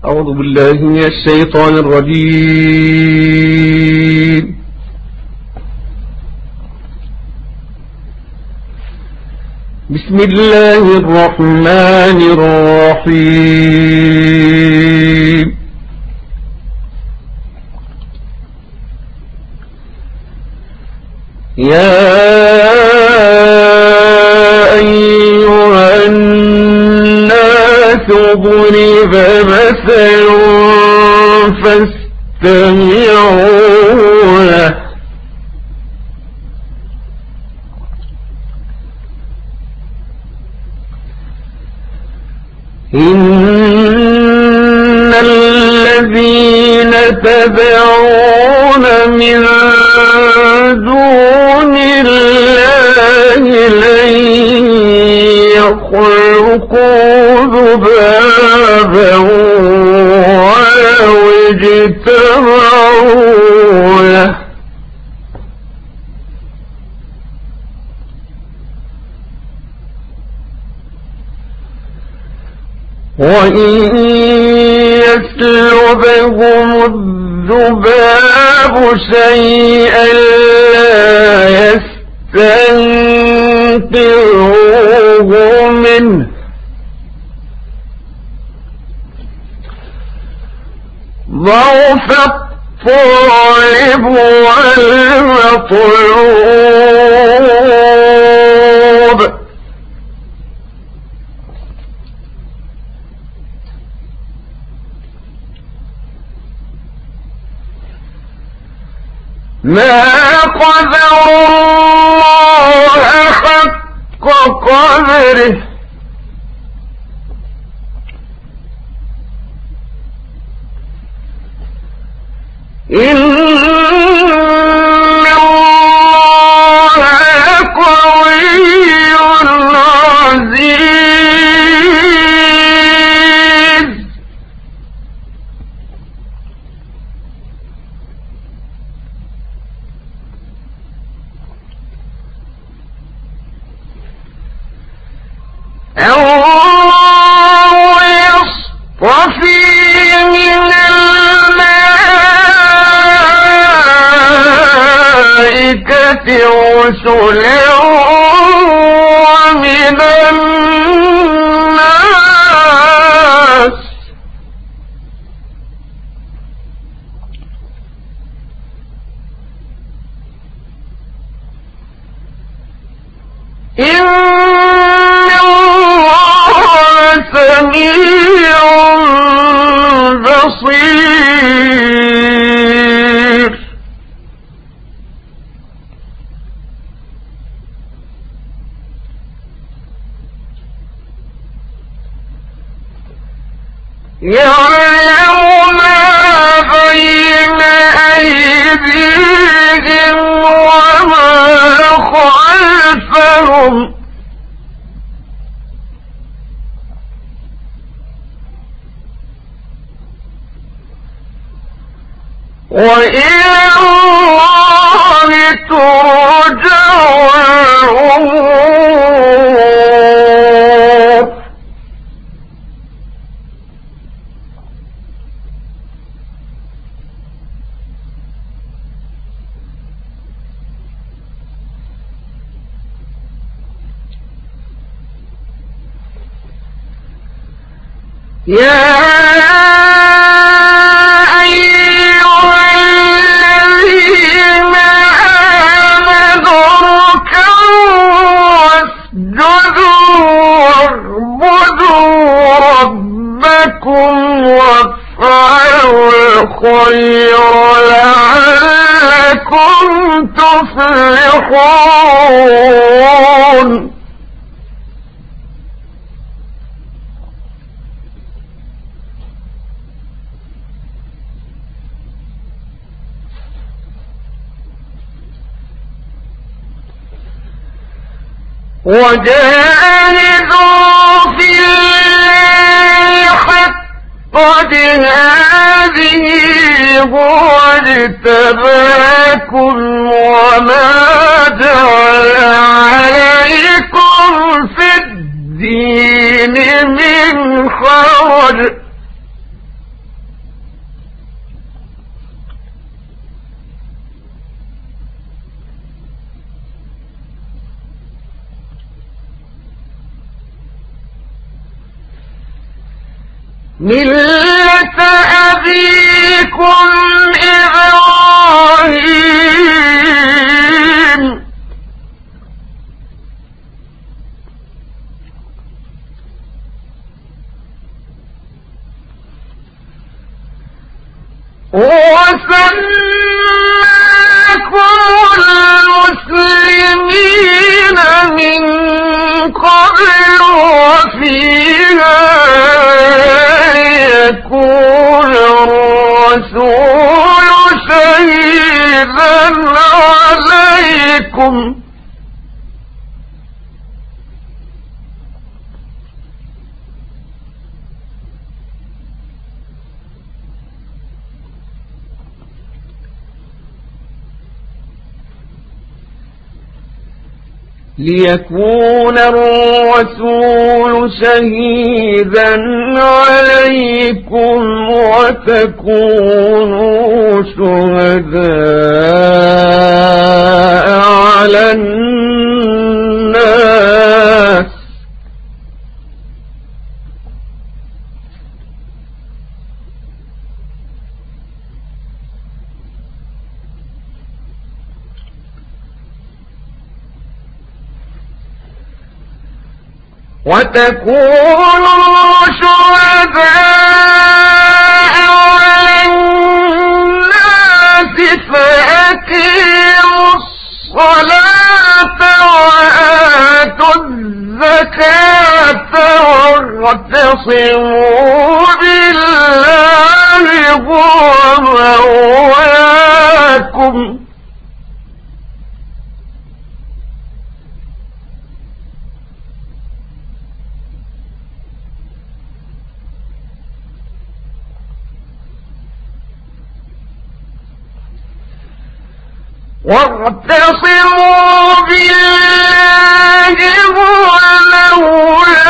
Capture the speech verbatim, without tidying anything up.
أعوذ بالله من الشيطان الرجيم. بسم الله الرحمن الرحيم. يا أيها الناس ضرب مثل فاستمعوا له إن الذين تدعون من دون الله لن يخلقوا ذبابا ولو اجتمعوا له وإن يسلبهم الذباب شيئا لا يستنقذوه منه ضعف الطالب والمطلوب ما قدر الله حق قدره إن الله قوي عزيز الله يصطفي من الملائكة رسلا ومن الناس إن سميع بصير يعلم ما بين أيديهم وما خلفهم وإلى الله ترجع الأمور يا وافعلوا الخير لعلكم تفلحون وجاهدوا في الله حق جهاده هو اجتباكم وما جعل عليكم في الدين من حرج ملة أبيكم إبراهيم وسماكم المسلمين من قبل وفي يكون الرسول شهيدا عليكم ليكون الرسول شهيدا عليكم وتكونوا شهداء على الناس وتكونوا شهداء على الناس فأقيموا الصلاة وآتوا الزكاة واعتصموا بالله هو مولاكم واعتصموا بالله هو مولاكم